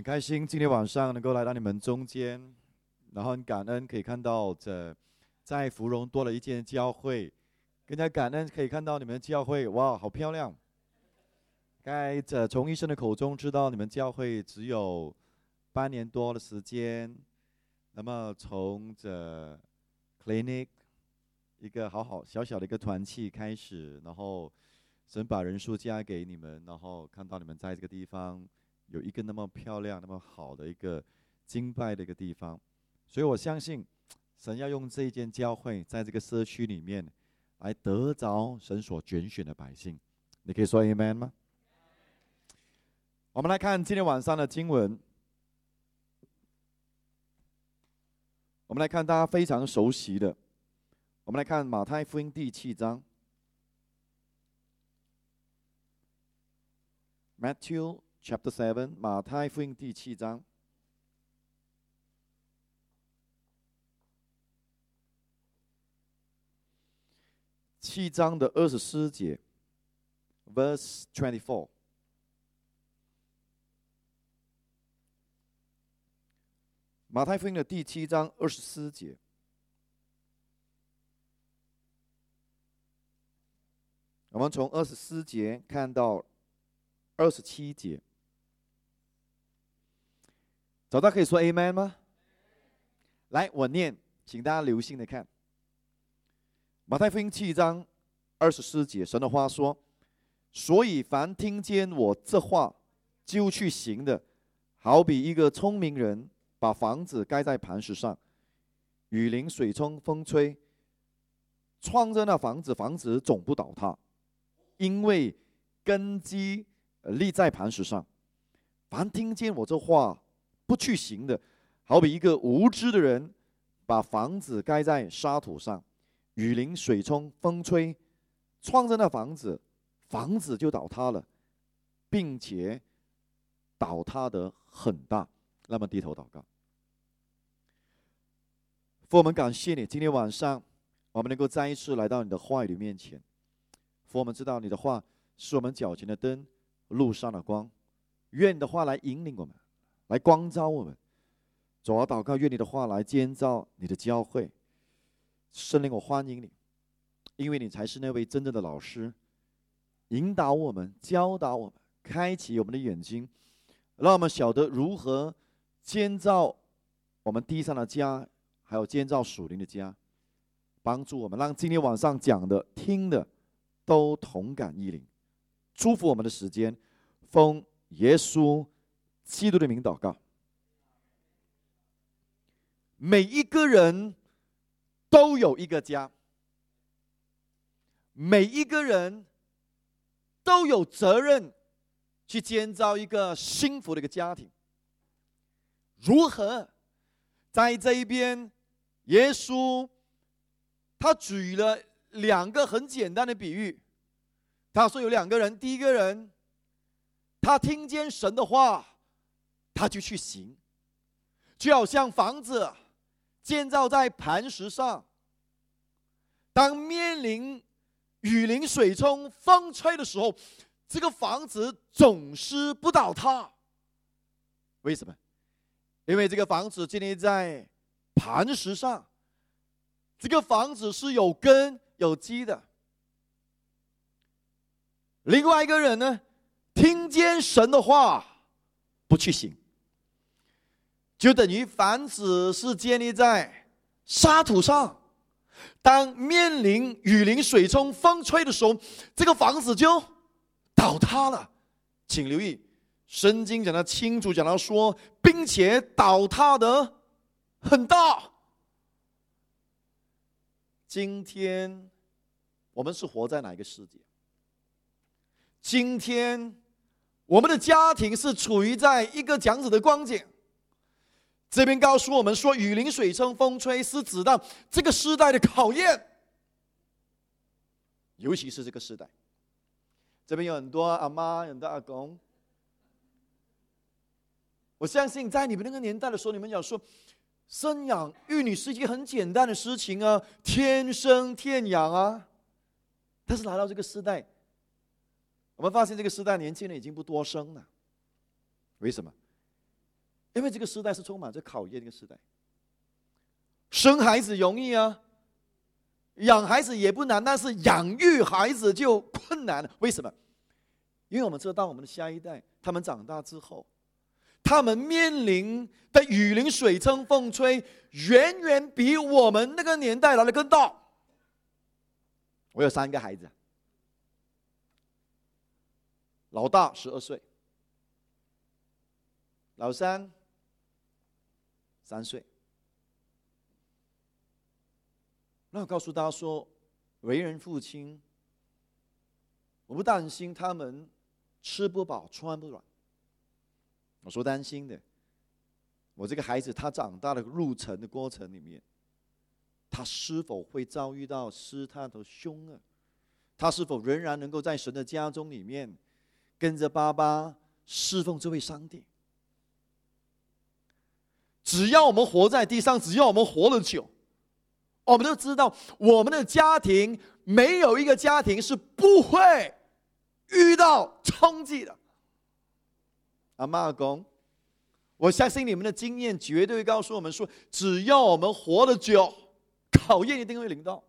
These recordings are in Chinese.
很开心今天晚上能够来到你们中间，然后很感恩可以看到在芙蓉多了一间教会，更加感恩可以看到你们教会，哇，好漂亮！该从医生的口中知道你们教会只有半年多的时间，那么从clinic 一个好小小的一个团契开始，然后神把人数加给你们，然后看到你们在这个地方有一个那么漂亮、那么好的一个敬拜的一个地方，所以我相信神要用这一间教会在这个社区里面来得着神所拣选的百姓。你可以说 Amen 吗？我们来看今天晚上的经文，我们来看大家非常熟悉的，我们来看马太福音第7章。Matthew Chapter 7， 马太福音第7章。7章的24节 ，Verse 24。马太福音的第7章24节。我们从24节看到27节。找到可以说 Amen 吗？来，我念，请大家留心的看。马太福音7章24节，神的话说：所以凡听见我这话就去行的，好比一个聪明人把房子盖在磐石上，雨淋水冲风吹，创着那房子，房子总不倒塌，因为根基立在磐石上。凡听见我这话不去行的，好比一个无知的人把房子盖在沙土上，雨淋水冲风吹，创着那房子，房子就倒塌了，并且倒塌得很大。那么低头祷告。父，我们感谢你，今天晚上我们能够再一次来到你的话语的面前。父，我们知道你的话是我们脚前的灯，路上的光。愿你的话来引领我们，来光照我们。主啊，祷告，愿你的话来建造你的教会。圣灵，我欢迎你，因为你才是那位真正的老师，引导我们，教导我们，开启我们的眼睛，让我们晓得如何建造我们地上的家，还有建造属灵的家。帮助我们，让今天晚上讲的、听的都同感一灵。祝福我们的时间，奉耶稣基督的名祷告。每一个人都有一个家，每一个人都有责任去建造一个幸福的一个家庭。如何在这一边，耶稣他举了2个很简单的比喻。他说有2个人，第一个人他听见神的话，他就去行，就好像房子建造在磐石上，当面临雨淋水冲风吹的时候，这个房子总是不倒塌。为什么？因为这个房子建立在磐石上，这个房子是有根有基的。另外一个人呢，听见神的话不去行，就等于房子是建立在沙土上，当面临雨淋水冲风吹的时候，这个房子就倒塌了。请留意，圣经讲得清楚，讲到说，并且倒塌得很大。今天我们是活在哪一个世界？今天我们的家庭是处于在一个这样子的光景。这边告诉我们说，雨淋水冲风吹是指到这个时代的考验，尤其是这个时代。这边有很多阿妈，很多阿公。我相信在你们那个年代的时候，你们讲说生养育女是一件很简单的事情啊，天生天养啊。但是来到这个时代，我们发现这个时代年轻人已经不多生了。为什么？ 因为这个时代是充满着考验的一个时代。生孩子容易啊，养孩子也不难，但是养育孩子就困难了。为什么？因为我们知道我们的下一代，他们长大之后，他们面临的雨淋水冲风吹，远远比我们那个年代来的更大。我有3个孩子，老大12岁，老三3岁。那我告诉大家说，为人父亲，我不担心他们吃不饱穿不暖，我说担心的，我这个孩子他长大的路程的过程里面，他是否会遭遇到试探和凶恶？他是否仍然能够在神的家中里面跟着爸爸侍奉这位上帝？只要我们活在地上，只要我们活得久，我们都知道我们的家庭没有一个家庭是不会遇到冲击的。阿妈阿公，我相信你们的经验绝对会告诉我们说，只要我们活得久，考验一定会临到。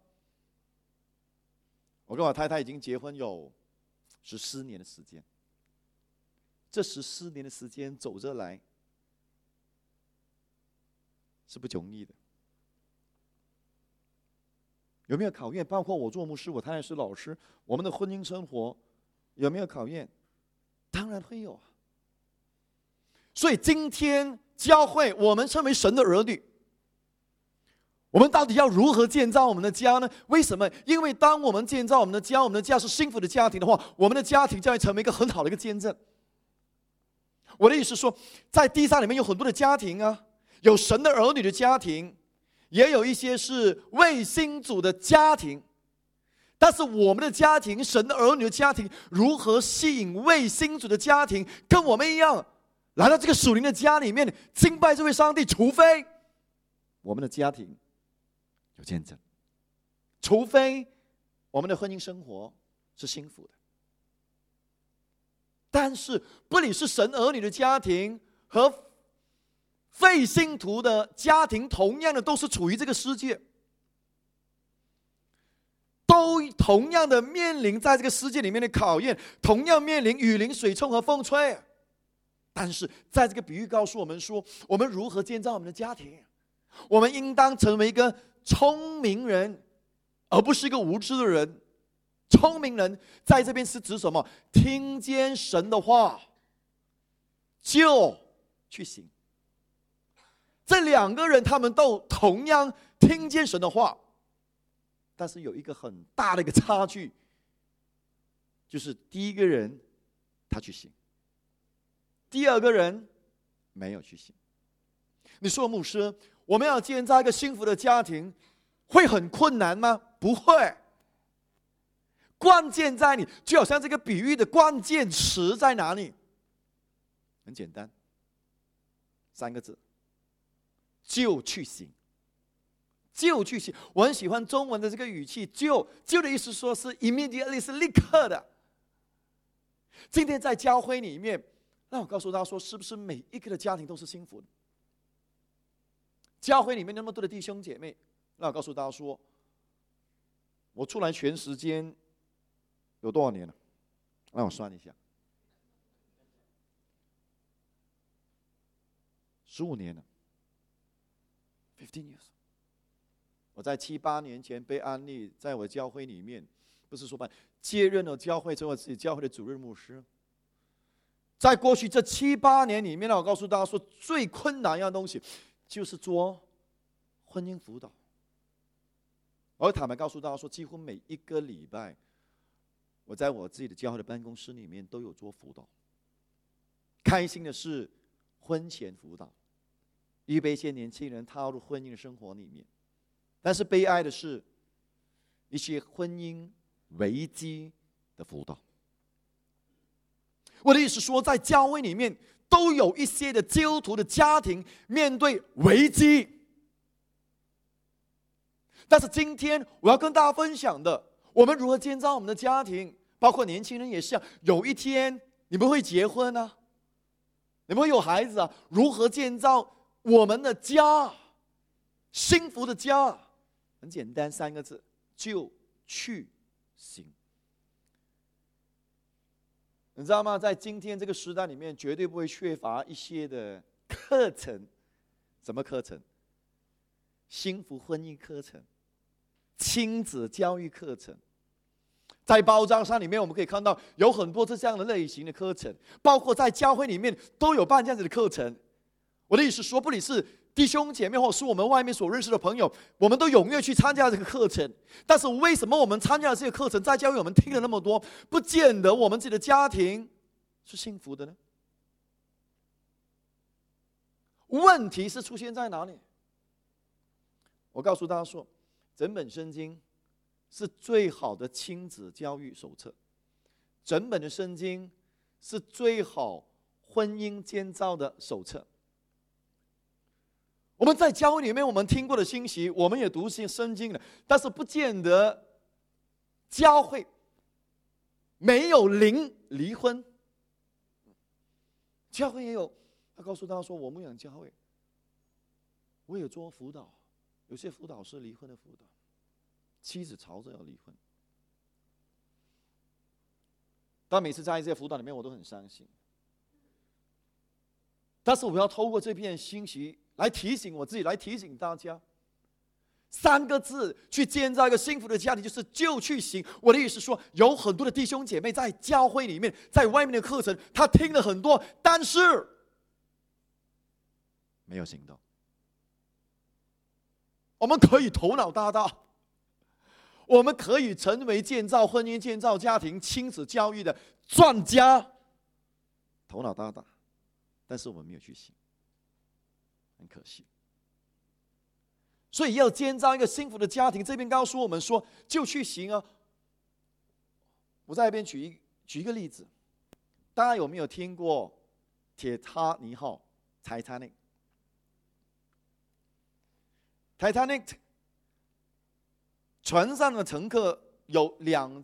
我跟我太太已经结婚有14年的时间，这14年的时间走着来是不容易的。有没有考验？包括我做牧师，我太太是老师，我们的婚姻生活有没有考验？当然会有啊。所以今天教会我们成为神的儿女，我们到底要如何建造我们的家呢？为什么？因为当我们建造我们的家，我们的家是幸福的家庭的话，我们的家庭将会成为一个很好的一个见证。我的意思是说，在地上里面有很多的家庭啊，有神的儿女的家庭，也有一些是未信主的家庭。但是我们的家庭，神的儿女的家庭，如何吸引未信主的家庭跟我们一样来到这个属灵的家里面敬拜这位上帝？除非我们的家庭有见证，除非我们的婚姻生活是幸福的。但是不理是神儿女的家庭和非信徒的家庭，同样的都是处于这个世界，都同样的面临在这个世界里面的考验，同样面临雨淋水冲和风吹。但是在这个比喻告诉我们说，我们如何建造我们的家庭？我们应当成为一个聪明人，而不是一个无知的人。聪明人在这边是指什么？听见神的话就去行。这2个人他们都同样听见神的话，但是有一个很大的一个差距，就是第一个人他去行，第2个人没有去行。你说牧师，我们要建造一个幸福的家庭会很困难吗？不会。关键在你，就好像这个比喻的关键词在哪里？很简单，3个字，就去行。就去行。我很喜欢中文的这个语气，就的意思说是 immediately， 是立刻的。今天在教会里面，让我告诉大家说，是不是每一个的家庭都是幸福的？教会里面那么多的弟兄姐妹，让我告诉大家说，我出来全时间有多少年了？让我算一下，15年了，15 years。我在7、8年前被安利，在我教会里面，不是说接任了教会，成为自己教会的主任牧师。在过去这7、8年里面呢，我告诉大家说，最困难一样东西就是做婚姻辅导。我坦白告诉大家说，几乎每一个礼拜，我在我自己的教会的办公室里面都有做辅导。开心的是婚前辅导，预备一些年轻人踏入婚姻的生活里面。但是悲哀的是，一些婚姻危机的辅导。我的意思说，在教会里面都有一些的基督徒的家庭面对危机。但是今天我要跟大家分享的，我们如何建造我们的家庭，包括年轻人也是，有一天你们会结婚啊， 你们有孩子啊，如何建造我们的家，幸福的家？很简单，3个字，就去行。你知道吗？在今天这个时代里面，绝对不会缺乏一些的课程。什么课程？幸福婚姻课程，亲子教育课程。在报章上里面，我们可以看到有很多这样的类型的课程，包括在教会里面都有办这样子的课程。我的意思说，不理是弟兄姐妹，或是我们外面所认识的朋友，我们都踊跃去参加这个课程。但是为什么我们参加了这个课程，在教会我们听了那么多，不见得我们自己的家庭是幸福的呢？问题是出现在哪里？我告诉大家说，整本圣经是最好的亲子教育手册，整本的圣经是最好婚姻建造的手册。我们在教会里面，我们听过的信息，我们也读圣经了，但是不见得教会没有零离婚。教会也有，他告诉大家说，我牧养教会，我也做辅导，有些辅导是离婚的辅导，妻子吵着要离婚。但每次在这些辅导里面，我都很伤心。但是我要透过这片信息来提醒我自己，来提醒大家，3个字去建造一个幸福的家庭，就是就去行。我的意思是说，有很多的弟兄姐妹在教会里面，在外面的课程，他听了很多，但是没有行动。我们可以头脑大大，我们可以成为建造婚姻、建造家庭、亲子教育的专家，头脑大大，但是我们没有去行，很可惜。所以要建造一个幸福的家庭，这边告诉我们说，就去行啊。我在这边举一个例子，大家有没有听过铁达尼号 Titanic？Titanic 船上的乘客有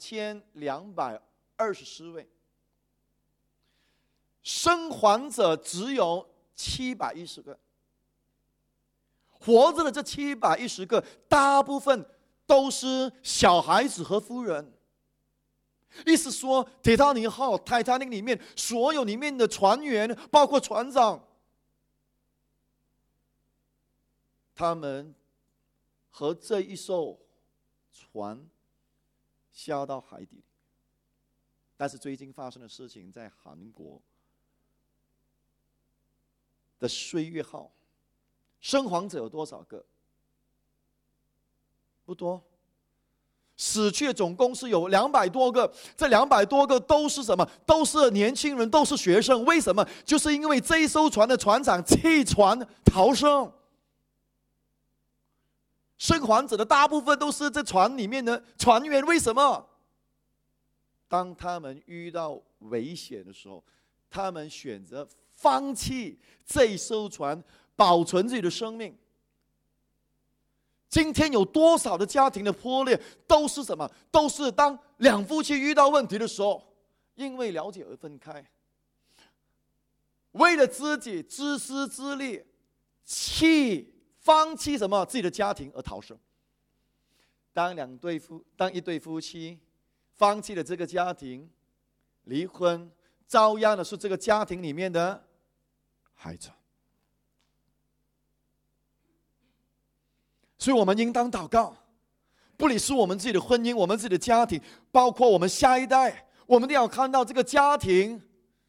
2224位，生还者只有710个。活着的这710个，大部分都是小孩子和妇人。意思说，铁达尼号 Titanic 里面所有里面的船员，包括船长，他们和这一艘船下到海底。但是最近发生的事情，在韩国的岁月号，生还者有多少个？不多。死去的总共是有200多个，这200多个都是什么？都是年轻人，都是学生。为什么？就是因为这一艘船的船长弃船逃生。生还者的大部分都是这船里面的船员。为什么？当他们遇到危险的时候，他们选择放弃这一艘船，保存自己的生命。今天有多少的家庭的破裂，都是什么？都是当两夫妻遇到问题的时候，因为了解而分开，为了自己自私自利，放弃什么自己的家庭而逃生。当一对夫妻放弃了这个家庭，离婚，照样的是这个家庭里面的孩子。所以我们应当祷告，不理是我们自己的婚姻，我们自己的家庭，包括我们下一代，我们都要看到这个家庭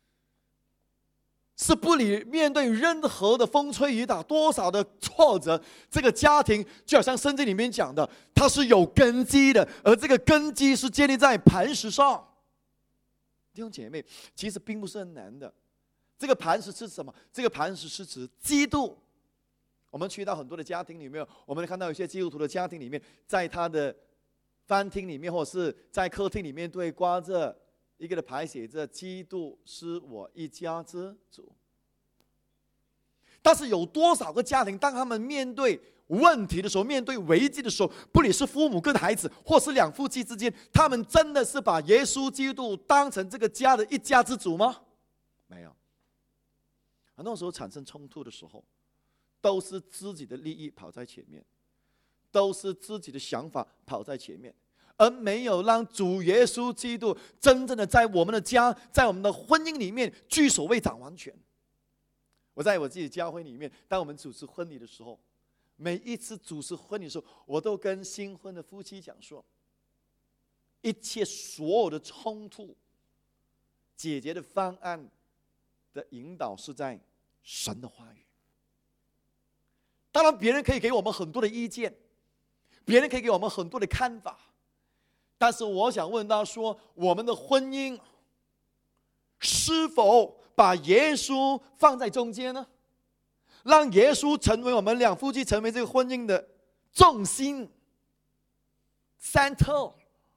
是不理面对任何的风吹雨打，多少的挫折，这个家庭就好像圣经里面讲的，它是有根基的，而这个根基是建立在磐石上。弟兄姐妹，其实并不是很难的。这个磐石是什么？这个磐石是指基督。我们去到很多的家庭里面，我们看到有些基督徒的家庭里面，在他的饭厅里面，或者是在客厅里面，对挂着一个的牌，写着“基督是我一家之主”。但是有多少个家庭，当他们面对问题的时候，面对危机的时候，不理是父母跟孩子，或是两夫妻之间，他们真的是把耶稣基督当成这个家的一家之主吗？没有。 很多时候产生冲突的时候，都是自己的利益跑在前面，都是自己的想法跑在前面，而没有让主耶稣基督真正的在我们的家，在我们的婚姻里面居首位掌完全。我在我自己的教会里面，当我们主持婚礼的时候，每一次主持婚礼的时候，我都跟新婚的夫妻讲说，一切所有的冲突解决的方案的引导是在神的话语。当然别人可以给我们很多的意见，别人可以给我们很多的看法，但是我想问他说，我们的婚姻是否把耶稣放在中间呢？让耶稣成为我们两夫妻成为这个婚姻的重心 center，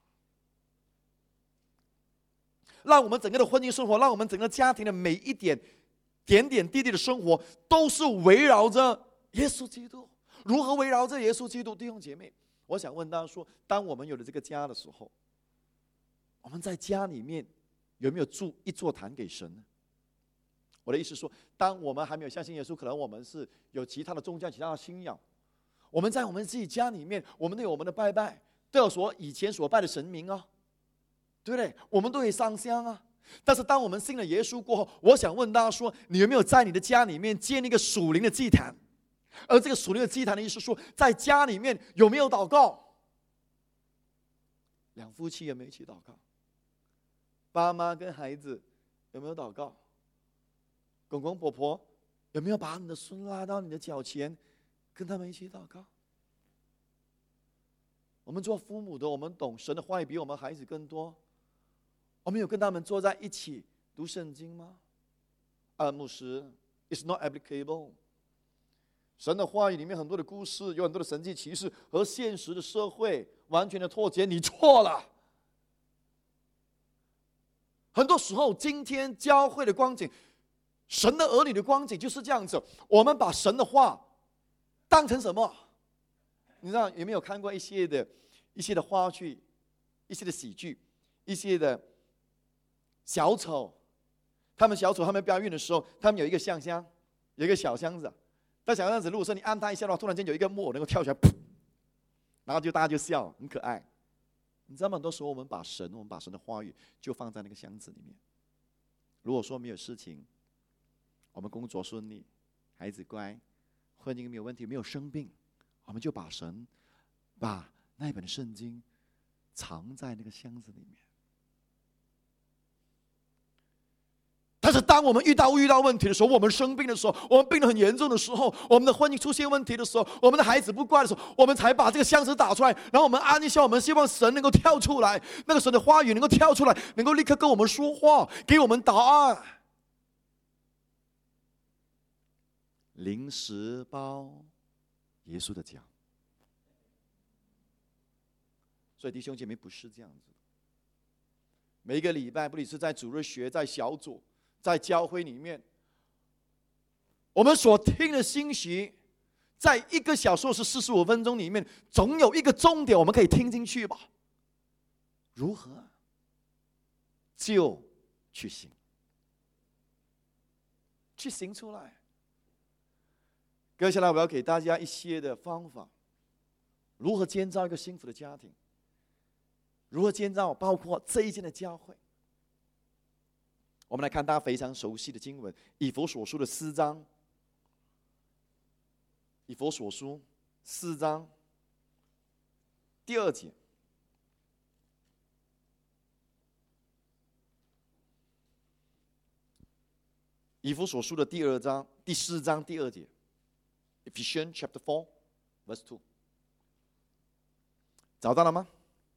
让我们整个的婚姻生活，让我们整个家庭的每一点点点滴滴的生活都是围绕着耶稣基督。如何围绕着耶稣基督？弟兄姐妹，我想问大家说，当我们有了这个家的时候，我们在家里面有没有筑一座坛给神呢？我的意思是说，当我们还没有相信耶稣，可能我们是有其他的宗教、其他的信仰，我们在我们自己家里面，我们都有我们的拜拜，都有以前所拜的神明啊，对不对？我们都可以上香啊。但是当我们信了耶稣过后，我想问大家说，你有没有在你的家里面建立一个属灵的祭坛？而这个属灵的祭坛的意思是说，在家里面有没有祷告？两夫妻有没有一起祷告？爸妈跟孩子有没有祷告？公公婆婆有没有把你的孙拉到你的脚前，跟他们一起祷告？我们做父母的，我们懂神的话语比我们孩子更多。我们有跟他们坐在一起读圣经吗？牧师 ，It's not applicable。神的话语里面很多的故事，有很多的神迹奇事，和现实的社会完全的脱节。你错了。很多时候，今天教会的光景，神的儿女的光景就是这样子。我们把神的话当成什么？你知道有没有看过一些的话剧，一些的喜剧，一些的小丑？他们表演的时候，他们有一个香香，有一个小箱子。但小箱子，如果说你按它一下的话，突然间有一个木偶能够跳起来，噗，然后大家就笑，很可爱。你知道吗？很多时候我们把神的话语就放在那个箱子里面。如果说没有事情，我们工作顺利，孩子乖，婚姻没有问题，没有生病，我们就把那本圣经藏在那个箱子里面。但是当我们遇到问题的时候，我们生病的时候，我们病得很严重的时候，我们的婚姻出现问题的时候，我们的孩子不乖的时候，我们才把这个箱子打出来，然后我们按一下，我们希望神能够跳出来，那个神的话语能够跳出来，能够立刻跟我们说话，给我们答案。临时包耶稣的脚。所以弟兄姐妹，不是这样子。每一个礼拜，不论是在主日学，在小组，在教会里面，我们所听的信息，在1个小时或是45分钟里面，总有一个重点我们可以听进去吧？如何？就去行，去行出来。接下来我要给大家一些的方法，如何建造一个幸福的家庭，如何建造包括这一间的教会。我们来看大家非常熟悉的经文，以弗所书的4章，以弗所书4章第2节。以弗所书的第4章第2节。Ephesians chapter 4, verse 2。找到了吗？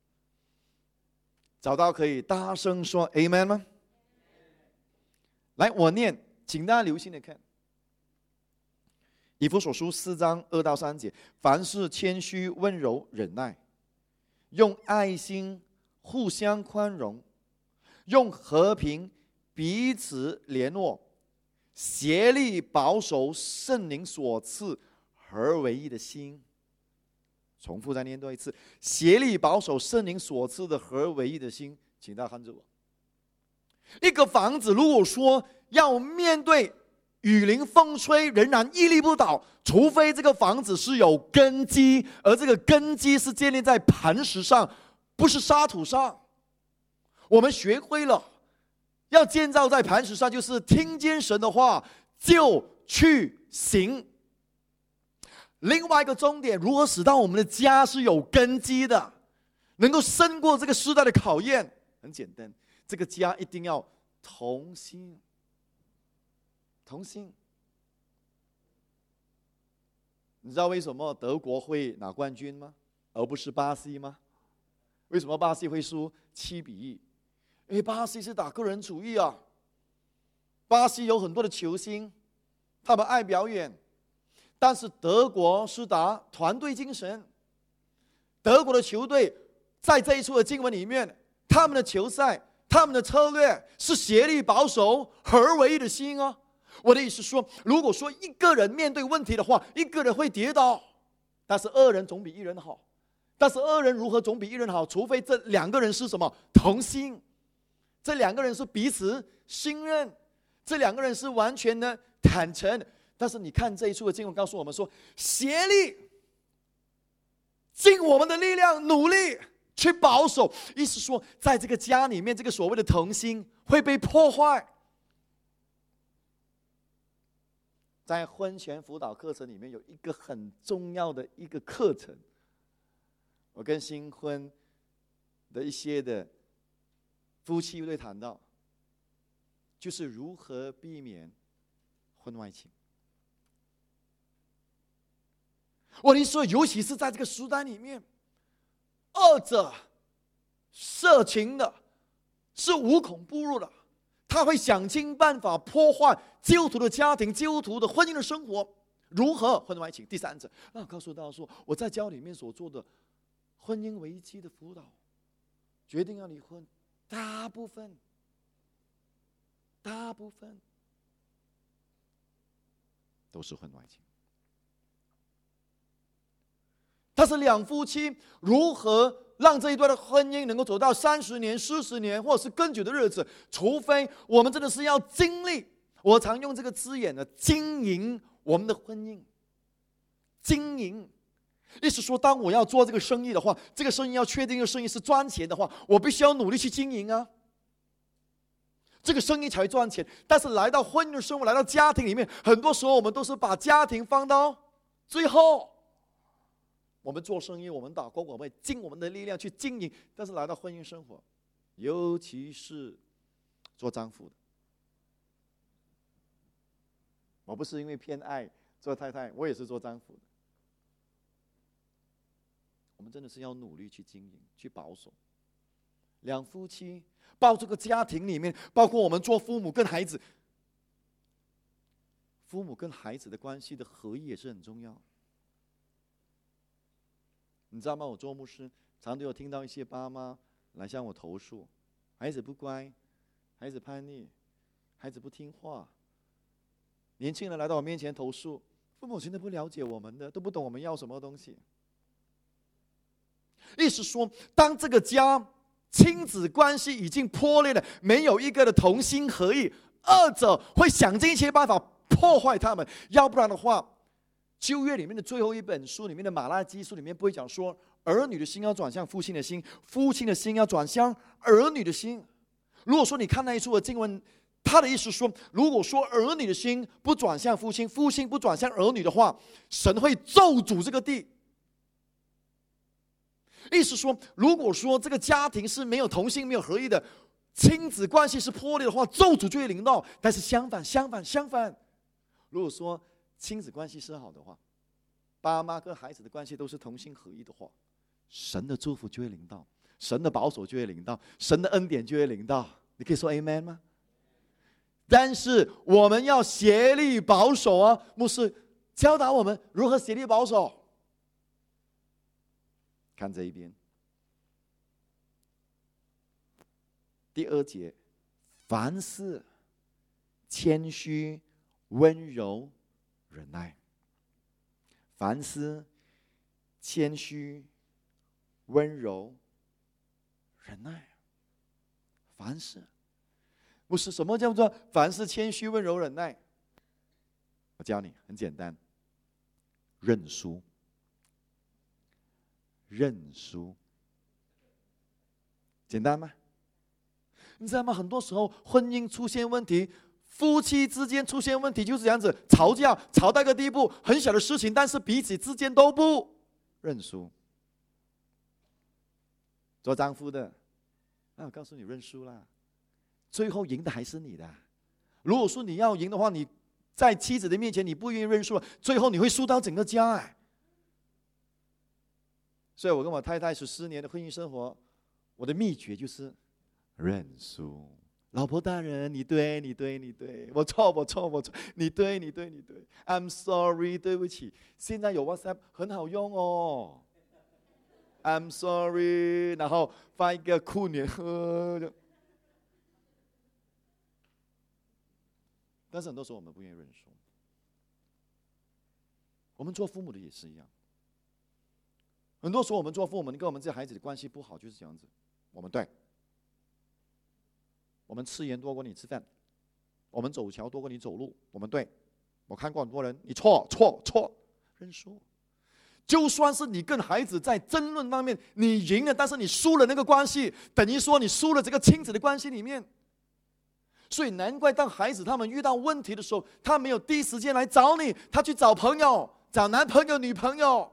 找到可以大声说 Amen 吗？来，我念，请大家留心的看。以弗所书4章2到3节，凡事谦虚、温柔、忍耐，用爱心互相宽容，用和平彼此联络，协力保守圣灵所赐合为一的心。重复再念多一次，协力保守圣灵所赐的合为一的心。请大家看着我。一个房子如果说要面对雨淋风吹，仍然屹立不倒，除非这个房子是有根基，而这个根基是建立在磐石上，不是沙土上。我们学会了要建造在磐石上，就是听见神的话就去行。另外一个重点，如何使到我们的家是有根基的，能够胜过这个时代的考验？很简单，这个家一定要同心。同心。你知道为什么德国会拿冠军吗？而不是巴西吗？为什么巴西会输7-1？因为巴西是打个人主义啊。巴西有很多的球星，他们爱表演，但是德国是打团队精神。德国的球队在这一处的经文里面，他们的球赛、他们的策略是协力保守、合而为一的心啊。我的意思是说，如果说一个人面对问题的话，一个人会跌倒，但是2人总比1人好。但是2人如何总比1人好？除非这2个人是什么？同心。这2个人是彼此信任，这2个人是完全的坦诚。但是你看这一处的经文告诉我们说，协力，尽我们的力量，努力去保守。意思说，在这个家里面，这个所谓的同心会被破坏。在婚前辅导课程里面有一个很重要的一个课程，我跟新婚的一些的夫妻会谈到，就是如何避免婚外情。我的意思说，尤其是在这个时代里面，2者色情的是无孔不入的，他会想尽办法破坏基督徒的家庭、基督徒的婚姻的生活。如何婚外情？第3者，那我告诉大家说，我在教里面所做的婚姻危机的辅导，决定要离婚，大部分都是婚外情。但是2夫妻如何让这一段的婚姻能够走到30年、40年，或者是更久的日子？除非我们真的是要经历，我常用这个字眼的经营我们的婚姻。经营，意思说，当我要做这个生意的话，这个生意要确定这个生意是赚钱的话，我必须要努力去经营啊，这个生意才会赚钱。但是来到婚姻的生活，来到家庭里面，很多时候我们都是把家庭放到最后。我们做生意，我们打工，我们尽我们的力量去经营，但是来到婚姻生活，尤其是做丈夫的，我不是因为偏爱做太太，我也是做丈夫的。我们真的是要努力去经营，去保守。2夫妻，包这个家庭里面，包括我们做父母跟孩子，父母跟孩子的关系的合一也是很重要。你知道吗？我做牧师，常都有听到一些爸妈来向我投诉，孩子不乖，孩子叛逆，孩子不听话。年轻人来到我面前投诉，父母亲都不了解我们的，都不懂我们要什么东西。意思说，当这个家亲子关系已经破裂了，没有一个的同心合意，2者会想尽一切办法破坏他们。要不然的话，旧约里面的最后一本书里面的马拉基书里面不会讲说，儿女的心要转向父亲的心，父亲的心要转向儿女的心。如果说你看那一处的经文，他的意思说，如果说儿女的心不转向父亲，父亲不转向儿女的话，神会咒诅这个地。意思说，如果说这个家庭是没有同心、没有合一的，亲子关系是破裂的话，咒诅就会临到。但是相反，如果说亲子关系是好的话，爸妈跟孩子的关系都是同心合一的话，神的祝福就会临到，神的保守就会临到，神的恩典就会临到。你可以说 Amen 吗？但是我们要协力保守啊！牧师教导我们如何协力保守。看这一边，第2节，凡事谦虚、温柔、忍耐。凡事谦虚、温柔、忍耐。凡事，不是什么叫做凡事谦虚、温柔、忍耐？ 我教你，很简单，认输。认输，简单吗？你知道吗？很多时候婚姻出现问题，夫妻之间出现问题就是这样子，吵架吵到一个地步，很小的事情，但是彼此之间都不认输。做丈夫的，我告诉你，认输啦，最后赢的还是你的。如果说你要赢的话，你在妻子的面前你不愿意认输，最后你会输到整个家。所以我跟我太太14年的婚姻生活，我的秘诀就是认输。老婆大人，你对，我错，你对，I'm sorry， 对不起。现在有 WhatsApp 很好用哦。I'm sorry， 然后发一个酷脸，但是很多时候我们不愿意认输。我们做父母的也是一样。很多时候我们做父母，跟我们自己孩子的关系不好，就是这样子。我们对，我们吃盐多过你吃饭，我们走桥多过你走路，我们对。我看过很多人，你错，认输。就算是你跟孩子在争论方面你赢了，但是你输了那个关系，等于说你输了这个亲子的关系里面。所以难怪当孩子他们遇到问题的时候，他没有第一时间来找你，他去找朋友，找男朋友女朋友。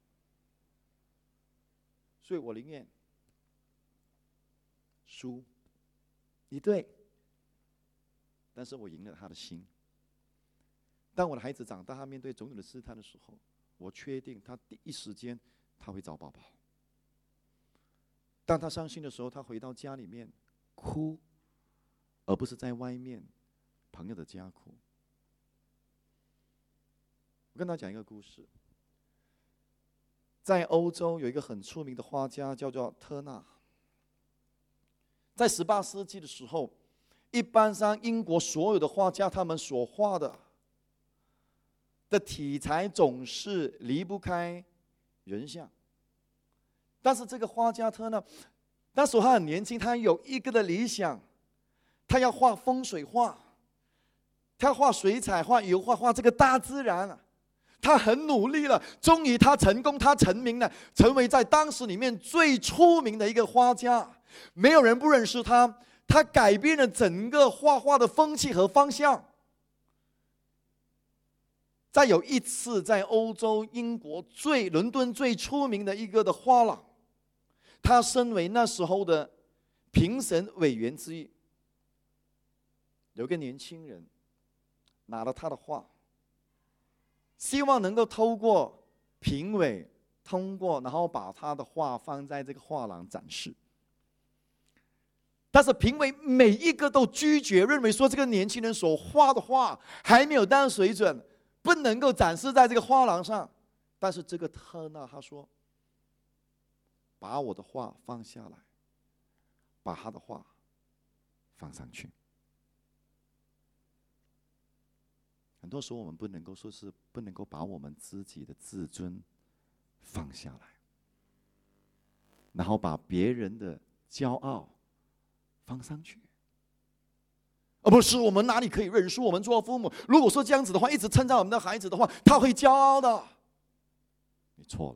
所以我宁愿输，你对，但是我赢了他的心。当我的孩子长大，他面对种种的试探的时候，我确定他第一时间他会找爸爸。当他伤心的时候，他回到家里面哭，而不是在外面朋友的家哭。我跟他讲一个故事。在欧洲有一个很出名的画家叫做特纳。在18世纪的时候，一般上英国所有的画家他们所画的题材总是离不开人像。但是这个画家特纳，那时候他很年轻，他有一个的理想，他要画风水画，他要画水彩画、油画，画这个大自然。他很努力了，终于他成功，他成名了，成为在当时里面最出名的一个画家，没有人不认识他。他改变了整个画画的风气和方向。再有一次，在欧洲英国伦敦最出名的一个的画廊，他身为那时候的评审委员之一，有个年轻人拿了他的画，希望能够透过评委通过，然后把他的画放在这个画廊展示。但是评委每一个都拒绝，认为说这个年轻人所画的画还没有到水准，不能够展示在这个画廊上。但是这个特纳他说，把我的画放下来，把他的画放上去。很多时候我们不能够把我们自己的自尊放下来，然后把别人的骄傲放上去。不是，我们哪里可以认输？我们做父母，如果说这样子的话，一直称赞我们的孩子的话，他会骄傲的。你错了。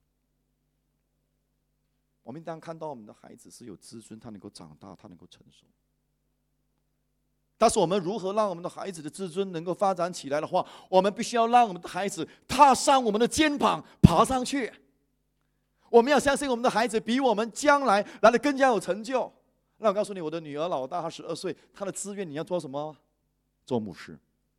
我们一旦看到我们的孩子是有自尊，他能够长大，他能够成熟。但是我们如何让我们的孩子的自尊能够发展起来的话，我们必须要让我们的孩子踏上我们的肩膀，爬上去。我们要相信我们的孩子比我们将来来得更加有成就。那我告诉你，我的女儿老大，她12岁，她的志愿你要做什么？做牧师。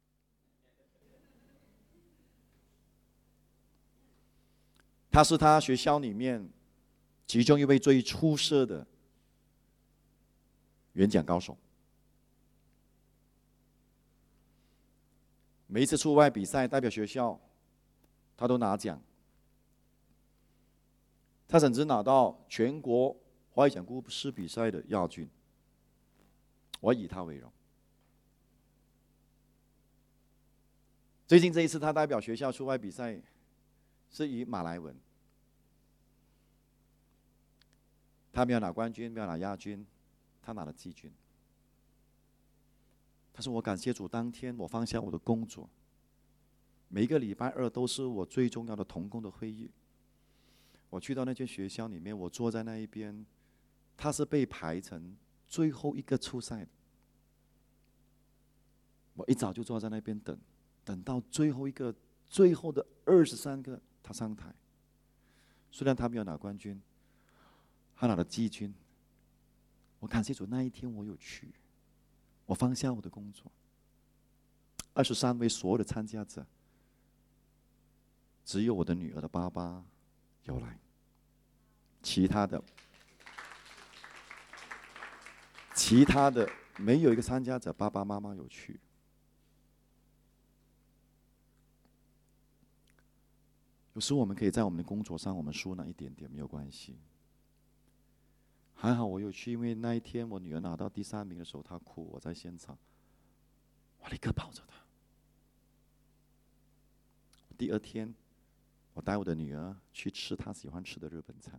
她是她学校里面其中一位最出色的演讲高手。每一次出外比赛代表学校，他都拿奖。他甚至拿到全国华语讲故事比赛的亚军。我以他为荣。最近这一次，他代表学校出外比赛，是以马来文。他没有拿冠军，没有拿亚军，他拿了季军。他说：“我感谢主，当天我放下我的工作， 每个礼拜二都是我最重要的同工的会议。我去到那间学校里面，我坐在那一边，他是被排成最后一个出赛的。我一早就坐在那边等到最后的23个，他上台。虽然他没有拿冠军，他拿了季军。我感谢主，那一天我有去，我放下我的工作。23位所有的参加者，只有我的女儿的爸爸有来，其他的没有一个参加者爸爸妈妈有去。有时我们可以在我们的工作上，我们输那一点点没有关系。还好我有去，因为那一天我女儿拿到第3名的时候，她哭，我在现场，我立刻抱着她。第2天，我带我的女儿去吃她喜欢吃的日本餐，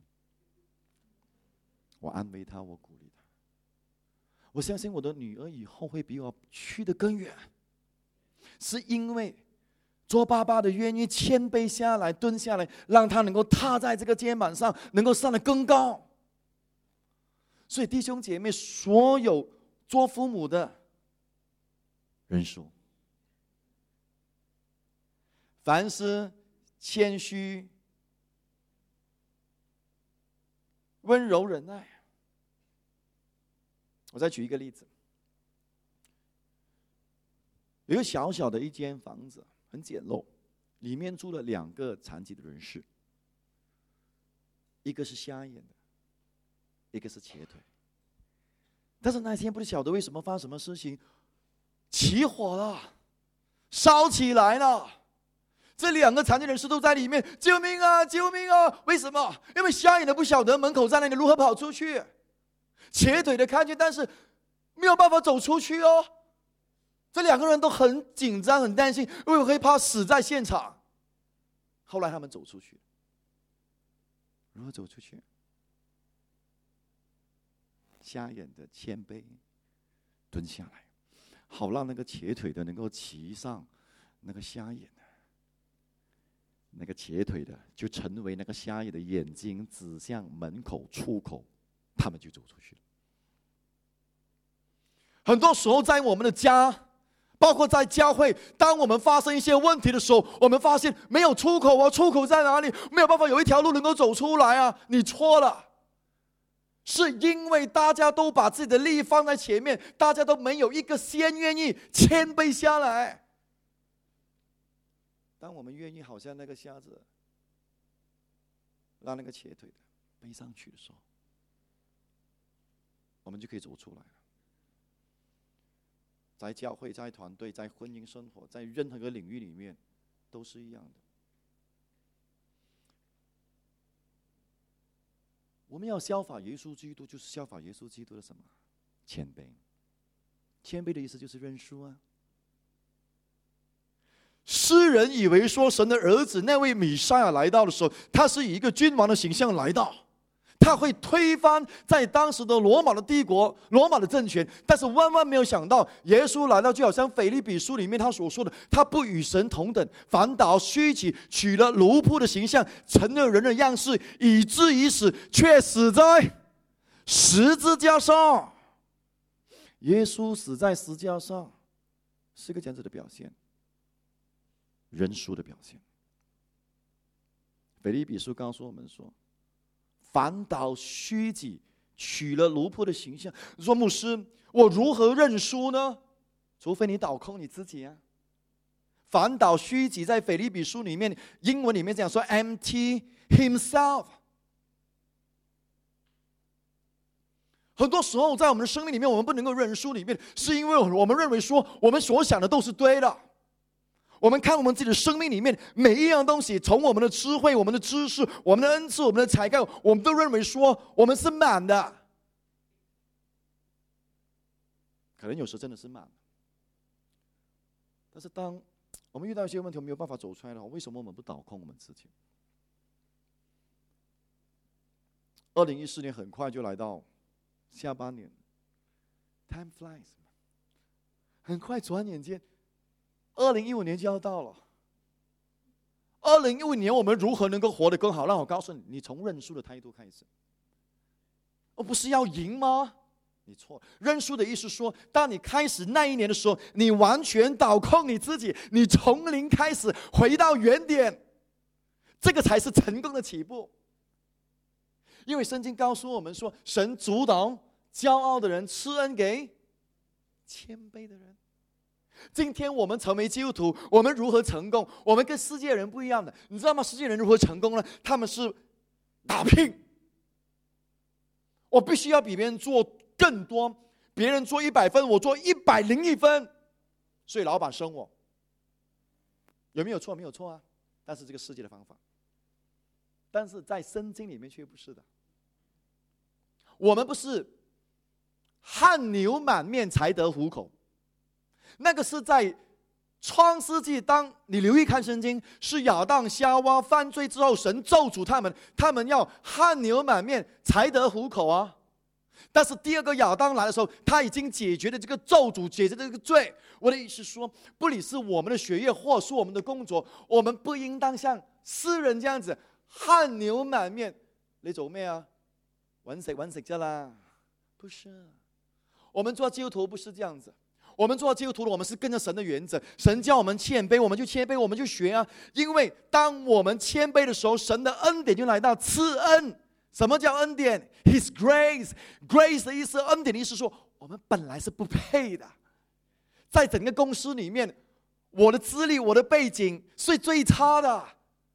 我安慰她，我鼓励她。我相信我的女儿以后会比我去得更远，是因为做爸爸的愿意谦卑下来，蹲下来，让她能够踏在这个肩膀上，能够上得更高。所以弟兄姐妹，所有做父母的人数，凡是谦虚、温柔、忍耐。我再举一个例子，有一个小小的一间房子，很简陋，里面住了2个残疾的人士，一个是瞎眼的，一个是瘸腿。但是那天不晓得为什么发生什么事情，起火了，烧起来了。这2个残疾人士都在里面，救命啊！救命啊！为什么？因为瞎眼的不晓得门口在那里，如何跑出去？瘸腿的看见，但是没有办法走出去哦。这2个人都很紧张，很担心，因为会怕死在现场。后来他们走出去，如何走出去？瞎眼的谦卑蹲下来，好让那个瘸腿的能够骑上那个瞎眼的，那个瘸腿的就成为那个瞎眼的眼睛指向门口出口，他们就走出去了。很多时候在我们的家，包括在教会，当我们发生一些问题的时候，我们发现没有出口啊，出口在哪里？没有办法有一条路能够走出来啊！你错了，是因为大家都把自己的利益放在前面，大家都没有一个先愿意谦卑下来。当我们愿意好像那个瞎子，让那个瘸腿的背上去的时候，我们就可以走出来了。在教会，在团队，在婚姻生活，在任何一个领域里面，都是一样的。我们要效法耶稣基督，就是效法耶稣基督的什么？谦卑。谦卑的意思就是认输啊。诗人以为说神的儿子那位弥赛亚来到的时候，他是以一个君王的形象来到，他会推翻在当时的罗马的帝国、罗马的政权。但是万万没有想到，耶稣来到就好像腓立比书里面他所说的，他不与神同等，反倒虚己，取了奴仆的形象，成了人的样式，以至于死，却死在十字架上。耶稣死在十字架上，是个这样子的表现，人书的表现。腓立比书告诉我们说，反倒虚己，取了奴仆的形象。说牧师，我如何认输呢？除非你倒空你自己啊。反倒虚己，在腓立比书里面，英文里面讲说 empty himself。很多时候在我们的生命里面，我们不能够认输里面，是因为我们认为说我们所想的都是对的。我们看我们自己的生命里面每一样东西，从我们的智慧、我们的知识、我们的恩赐、我们的才干，我们都认为说我们是满的。可能有时真的是满，但是当我们遇到一些问题，我们没有办法走出来了，为什么我们不倒空我们自己？2014年很快就来到下半年 ，Time flies， 很快转眼间，2015年就要到了。 2015年我们如何能够活得更好？让我告诉你，你从认输的态度开始，而不是要赢吗？你错。认输的意思说，当你开始那一年的时候，你完全倒空你自己，你从零开始，回到原点，这个才是成功的起步。因为圣经告诉我们说，神阻挡骄傲的人，赐恩给谦卑的人。今天我们成为基督徒，我们如何成功？我们跟世界人不一样的，你知道吗？世界人如何成功呢？他们是打拼，我必须要比别人做更多，别人做100分，我做101分，所以老板升我。有没有错？没有错啊，但是这个世界的方法，但是在圣经里面却不是的。我们不是汗流满面才得糊口，那个是在创世纪，当你留意看圣经，是亚当夏娃犯罪之后，神咒诅他们，他们要汗流满面才得糊口啊。但是第二个亚当来的时候，他已经解决了这个咒诅，解决了这个罪。我的意思是说，不理是我们的学业或是我们的工作，我们不应当像诗人这样子汗流满面。你做咩啊？揾食啫啦，不是。我们做基督徒不是这样子。我们做基督徒的，我们是跟着神的原则。神叫我们谦卑，我们就谦卑，我们就学啊。因为当我们谦卑的时候，神的恩典就来到，赐恩。什么叫恩典？ His grace。 Grace 的意思，恩典的意思说，我们本来是不配的。在整个公司里面，我的资历，我的背景是最差的，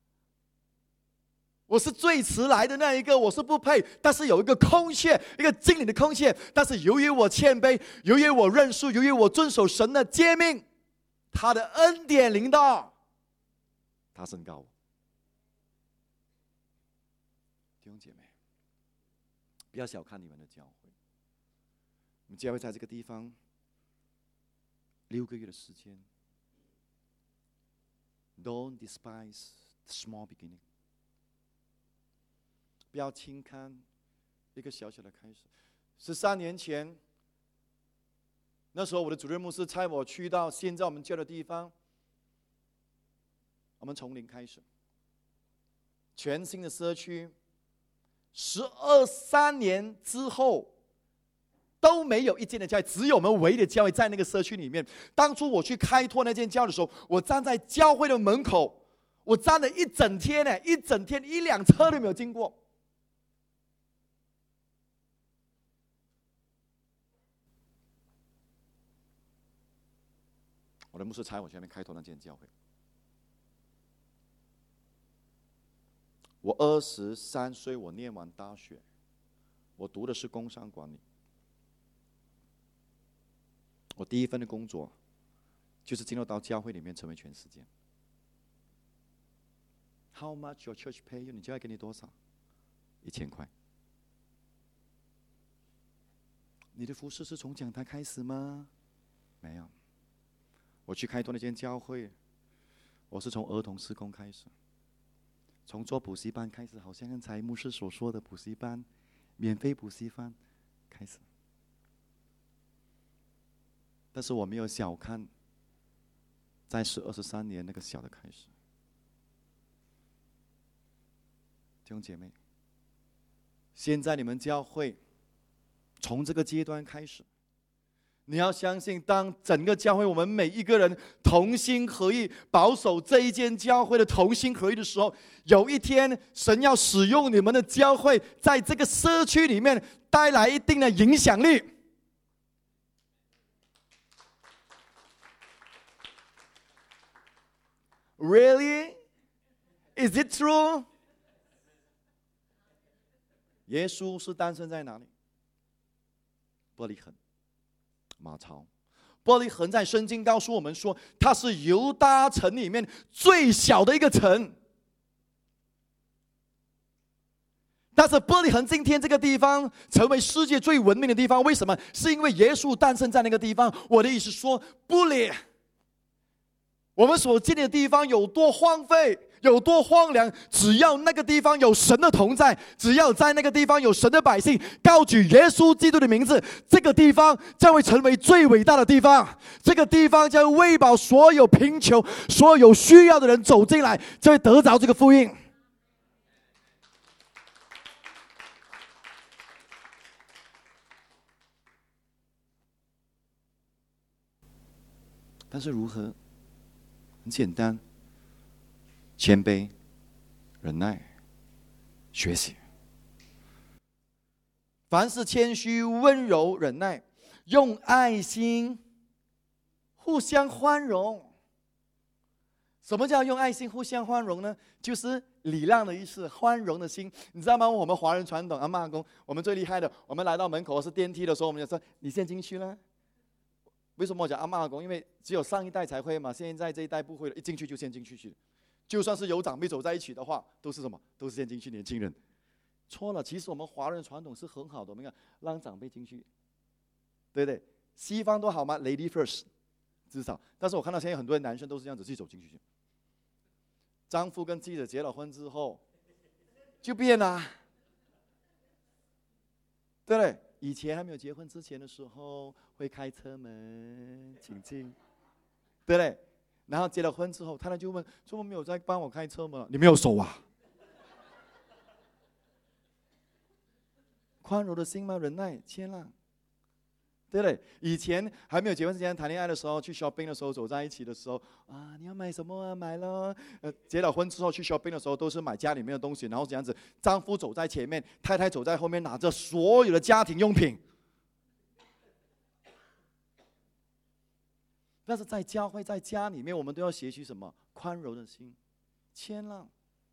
我是最迟来的那一个，我是不配。但是有一个空缺，一个经理的空缺。但是由于我谦卑，由于我认输，由于我遵守神的诫命，他的恩典临到，他升高我。弟兄姐妹，不要小看你们的教会。我们教会在这个地方6个月的时间。Don't despise the small beginning。不要轻看一个小小的开始。13年前，那时候我的主任牧师差我去到现在我们教的地方，我们从零开始，全新的社区。13年之后都没有一间的教会，只有我们唯一的教会在那个社区里面。当初我去开拓那间教会的时候，我站在教会的门口，我站了一整天呢，一整天1辆车都没有经过。我的牧师差我去那边开拓那间教会。我23岁，我念完大学，我读的是工商管理。我第一份的工作就是进入到教会里面，成为全时间。How much your church pay you？ 你教会给你多少？1000块。你的服事是从讲台开始吗？没有。我去开拓那间教会，我是从儿童事工开始。从做补习班开始，好像刚才牧师所说的补习班，免费补习班开始。但是我没有小看，在12、13年那个小的开始。弟兄姐妹，现在你们教会从这个阶段开始，你要相信，当整个教会我们每一个人同心合意，保守这一间教会的同心合意的时候，有一天神要使用你们的教会，在这个社区里面带来一定的影响力。Really? Is it true? 耶稣是诞生在哪里？伯利恒。马槽。伯利恒在圣经告诉我们说，它是犹大城里面最小的一个城。但是伯利恒今天这个地方成为世界最文明的地方，为什么？是因为耶稣诞生在那个地方。我的意思说，不理我们所建立的地方有多荒废， 有多荒凉，只要那个地方有神的同在，只要在那个地方有神的百姓高举耶稣基督的名字，这个地方将会成为最伟大的地方。这个地方将会喂饱所有贫穷、所有有需要的人走进来，就会得着这个福音。但是如何？很简单，谦卑、忍耐、学习。凡是谦虚、温柔、忍耐，用爱心互相宽容。什么叫用爱心互相宽容呢？就是礼让的意思，宽容的心。你知道吗？我们华人传统，阿嬷阿公，我们最厉害的，我们来到门口是电梯的时候，我们就说：“你先进去了。”为什么我讲阿嬷阿公？因为只有上一代才会嘛，现在这一代不会了，一进去就先进去。就算是有长辈走在一起的话，都是什么？都是先进去，年轻人。错了，其实我们华人传统是很好的，我们看让长辈进去，对不对？西方都好吗 ？Lady first， 至少。但是我看到现在很多男生都是这样子去走进去。丈夫跟妻子结了婚之后，就变了，对不对？以前还没有结婚之前的时候，会开车门，请进，对不对？然后结了婚之后，太太就问：“怎么没有在帮我开车门？你没有手啊？”宽容的心吗？忍耐、谦让，对不对？以前还没有结婚之前谈恋爱的时候，去 shopping 的时候，走在一起的时候啊，你要买什么啊？买了。结了婚之后去 shopping 的时候，都是买家里面的东西，然后这样子，丈夫走在前面，太太走在后面，拿着所有的家庭用品。但是在教会、在家里面，我们都要学习什么？宽容的心，谦让。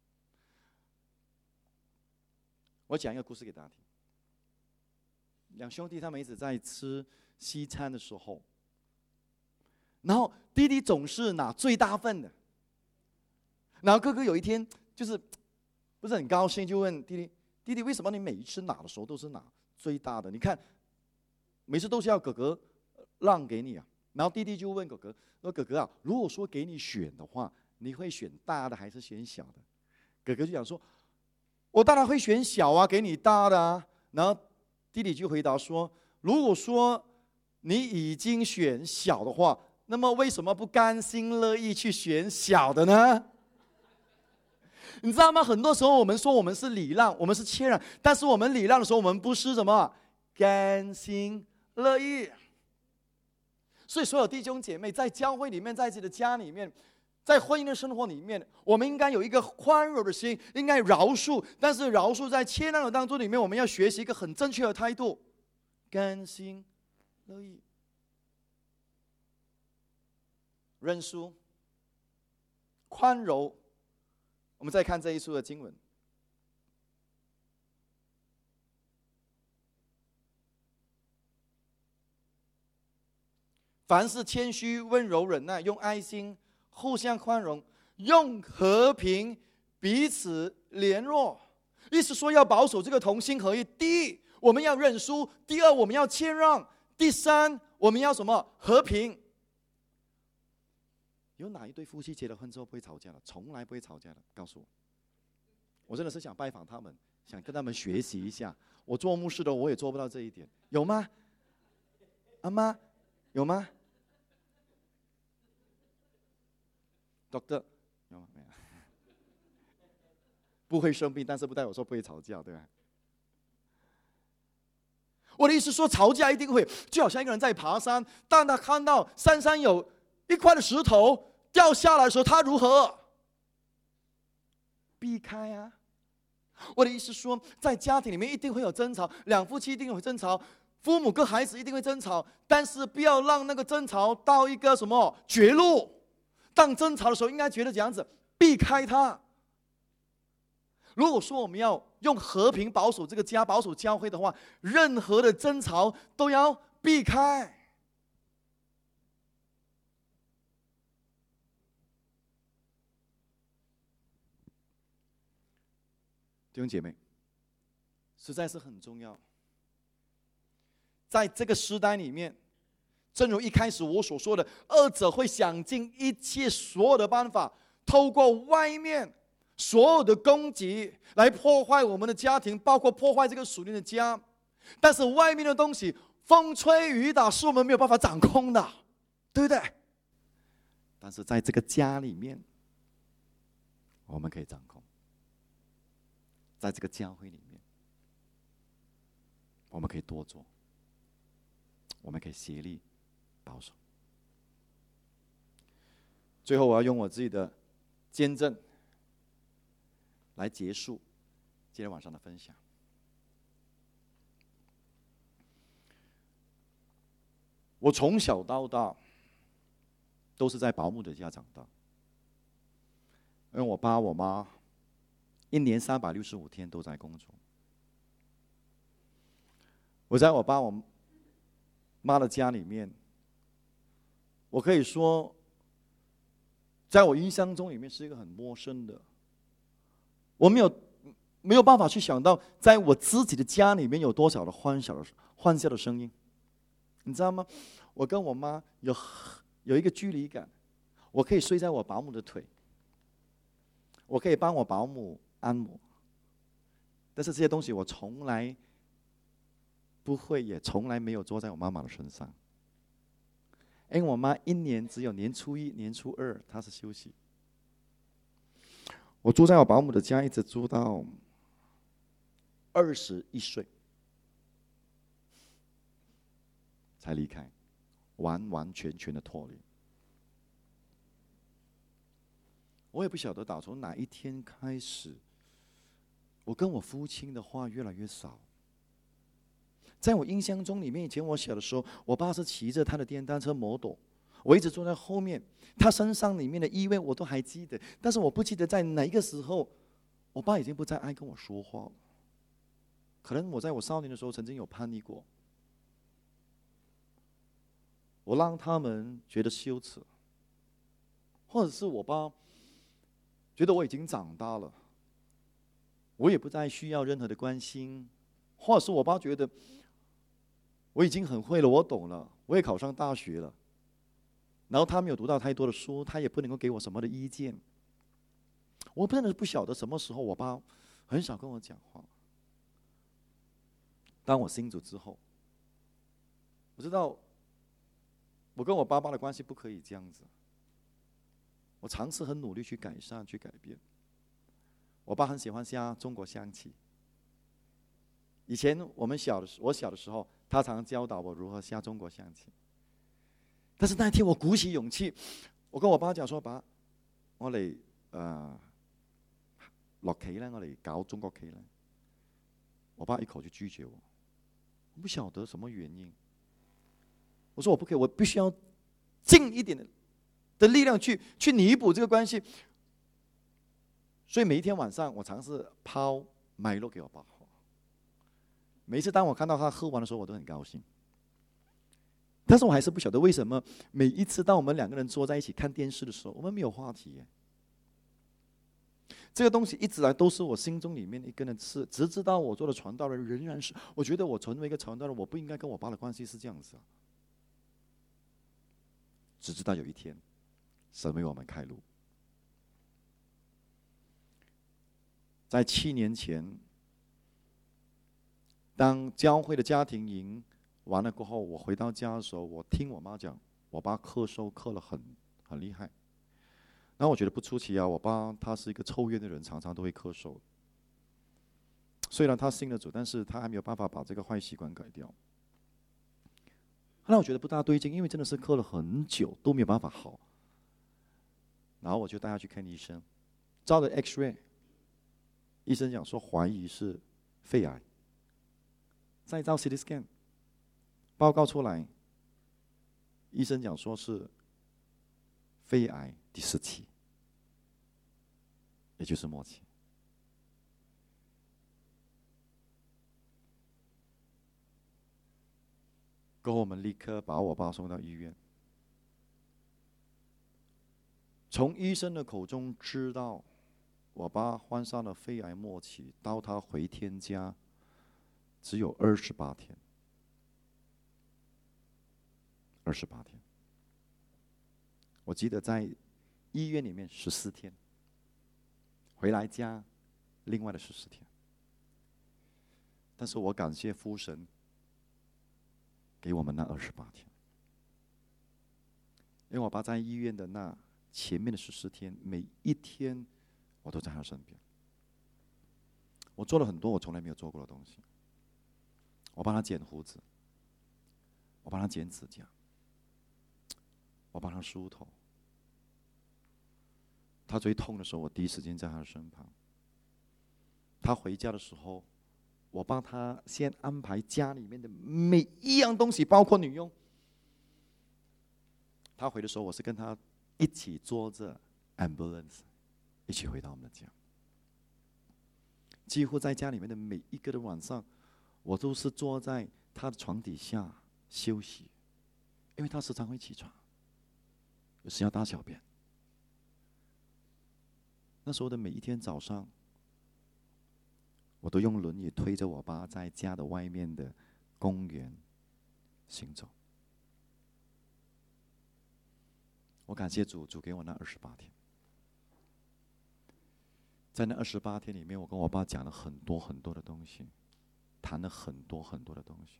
我讲一个故事给大家听。两兄弟他们一直在吃西餐的时候，然后弟弟总是拿最大份的，然后哥哥有一天就是不是很高兴，就问弟弟：“弟弟，为什么你每一次拿的时候都是拿最大的？你看，每次都是要哥哥让给你啊。”然后弟弟就问哥哥：“说哥哥啊，如果说给你选的话，你会选大的还是选小的？”哥哥就讲说：“我当然会选小啊，给你大的啊。”然后弟弟就回答说：“如果说你已经选小的话，那么为什么不甘心乐意去选小的呢？”你知道吗？很多时候我们说我们是礼让，我们是谦让，但是我们礼让的时候，我们不是什么甘心乐意。所以所有弟兄姐妹在教会里面，在自己的家里面，在婚姻的生活里面，我们应该有一个宽容的心，应该饶恕。但是饶恕在谦让的当中里面，我们要学习一个很正确的态度，甘心乐意。认输、宽容。我们再看这一书的经文。凡是谦虚、温柔、忍耐，用爱心互相宽容，用和平彼此联络。意思说要保守这个同心合一。第一，我们要认输；第二，我们要谦让；第三，我们要什么？和平。有哪一对夫妻结了婚之后不会吵架的？从来不会吵架的，告诉我。我真的是想拜访他们，想跟他们学习一下。我做牧师的，我也做不到这一点，有吗？阿妈，有吗？Doctor， 有吗？没有。不会生病，但是不代表说不会吵架，对吧？我的意思说，吵架一定会，就好像一个人在爬山，当他看到山上有一块的石头掉下来的时候，他如何避开啊？我的意思说，在家庭里面一定会有争吵，两夫妻一定会争吵，父母跟孩子一定会争吵，但是不要让那个争吵到一个什么绝路。当争吵的时候，应该觉得这样子避开它。如果说我们要用和平保守这个家、保守教会的话，任何的争吵都要避开。弟兄姐妹，实在是很重要。在这个时代里面，正如一开始我所说的，恶者会想尽一切所有的办法， 透过外面所有的攻击来破坏我们的家庭，包括破坏这个属灵的家。但是外面的东西风吹雨打是我们没有办法掌控的，对不对？但是在这个家里面，我们可以掌控。在这个教会里面，我们可以多做，我们可以协力保守。最后，我要用我自己的见证来结束今天晚上的分享。我从小到大都是在保姆的家长大，因为我爸我妈一年365天都在工作。我在我爸我妈的家里面，我可以说，在我印象中里面是一个很陌生的，我没有办法去想到，在我自己的家里面有多少的欢笑的声音，你知道吗？我跟我妈有一个距离感，我可以睡在我保姆的腿，我可以帮我保姆按摩，但是这些东西我从来不会，也从来没有做在我妈妈的身上。因为我妈一年只有年初一、年初二她是休息。我住在我保姆的家，一直住到21岁才离开，完完全全的脱离。我也不晓得打从哪一天开始，我跟我父亲的话越来越少。在我印象中里面，以前我小的时候，我爸是骑着他的电单车摩托，我一直坐在后面，他身上里面的异味我都还记得，但是我不记得在哪一个时候，我爸已经不再爱跟我说话了。可能我在我少年的时候曾经有叛逆过，我让他们觉得羞耻，或者是我爸觉得我已经长大了，我也不再需要任何的关心，或者是我爸觉得我已经很会了，我懂了，我也考上大学了，然后他没有读到太多的书，他也不能够给我什么的意见。我真的不晓得什么时候我爸很少跟我讲话。当我信主之后，我知道我跟我爸爸的关系不可以这样子，我尝试很努力去改善去改变。我爸很喜欢下中国象棋，以前我小的时候，他常教导我如何下中国象棋。但是那天我鼓起勇气，我跟我爸讲说：爸，我嚟落棋咧，我嚟搞中國棋咧。我爸一口就拒絕我，我不曉得什麼原因。我說我不可以，我必須要盡一點的力量去彌補這個關係。所以每一天晚上，我嘗試拋麥樂給我爸喝。每一次當我看到他喝完的時候，我都很高興。但是我還是不曉得為什麼每一次當我們兩個人坐在一起看電視的時候，我們沒有話題耶。這個東西一直來都是我心中裡面一個人是，直至到我做了傳道人，仍然是我覺得我成為一個傳道人，我不應該跟我爸的關係是這樣子。直至到有一天，神為我們開路。在7年前，當教會的家庭營完了過後，我回到家的時候，我聽我媽講，我爸咳嗽咳得很厲害。然後我覺得不出奇啊，我爸他是一個抽煙的人，常常都會咳嗽。雖然他信了主，但是他還沒有辦法把這個壞習慣改掉。後來我覺得不大對勁，因為真的是咳了很久都沒有辦法好。然後我就帶他去看醫生，照了 X-ray， 醫生講說懷疑是肺癌。再照 CT scan， 報告出來，醫生講說是肺癌第4期，也就是末期。過後我們立刻把我爸送到醫院。從醫生的口中知道，我爸患上了肺癌末期，到他回天家只有28天。28天。我記得在医院里面14天，回来家另外的14天。但是我感谢父神给我们那28天，因为我爸在医院的那前面的14天，每一天我都在他身边。我做了很多我从来没有做过的东西，我帮他剪胡子，我帮他剪指甲，我帮他梳头。他最痛的时候，我第一时间在他的身旁。他回家的时候，我帮他先安排家里面的每一样东西，包括女佣。他回的时候，我是跟他一起坐着 ambulance， 一起回到我们的家。几乎在家里面的每一个的晚上，我都是坐在他的床底下休息，因为他时常会起床，有时要大小便。那时候的每一天早上，我都用轮椅推着我爸在家的外面的公园行走。我感谢主，主给我那28天。在那28天里面，我跟我爸讲了很多很多的东西，谈了很多很多的东西。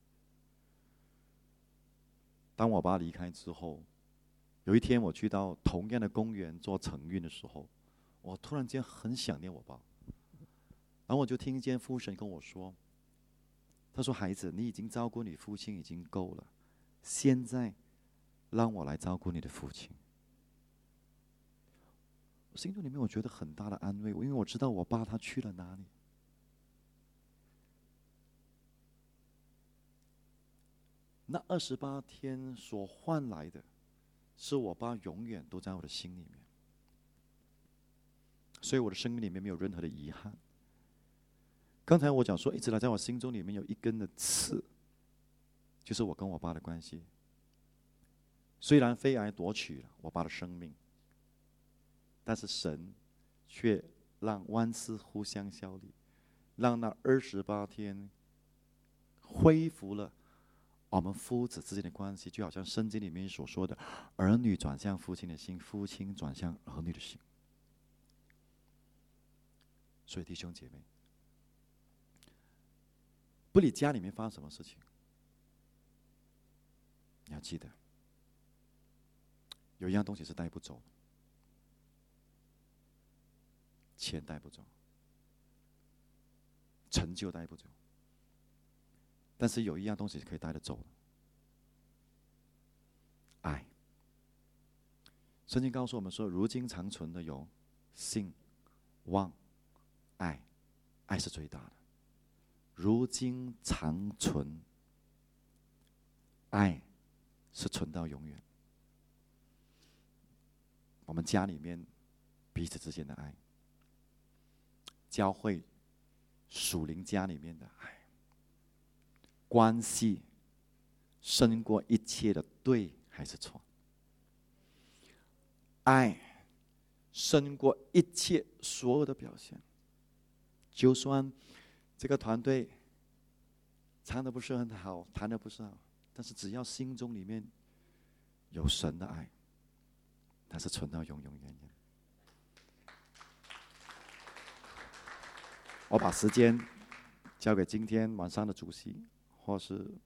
当我爸离开之后，有一天我去到同样的公园做晨运的时候，我突然间很想念我爸。然后我就听见父神跟我说，他说：“孩子，你已经照顾你父亲已经够了，现在让我来照顾你的父亲。”我心中里面我觉得很大的安慰，因为我知道我爸他去了哪里。那28天所换来的，是我爸永远都在我的心里面，所以我的生命里面没有任何的遗憾。刚才我讲说，一直来在我心中里面有一根的刺，就是我跟我爸的关系。虽然肺癌夺取了我爸的生命，但是神却让万事互相效力，让那28天恢复了我们父子之间的关系，就好像圣经里面所说的，儿女转向父亲的心，父亲转向儿女的心。所以弟兄姐妹，不理家里面发生什么事情，你要记得，有一样东西是带不走的，钱带不走，成就带不走，但是有一样东西是可以带得走的，爱。圣经告诉我们说，如今长存的有信、望、爱，爱是最大的。如今长存，爱是存到永远。我们家里面彼此之间的爱，教会属灵家里面的爱，关系胜过一切的对还是错，爱胜过一切所有的表现。就算这个团队唱的不是很好，弹的不是好，但是只要心中里面有神的爱，它是存到永永远远。我把时间交给今天晚上的主席，或是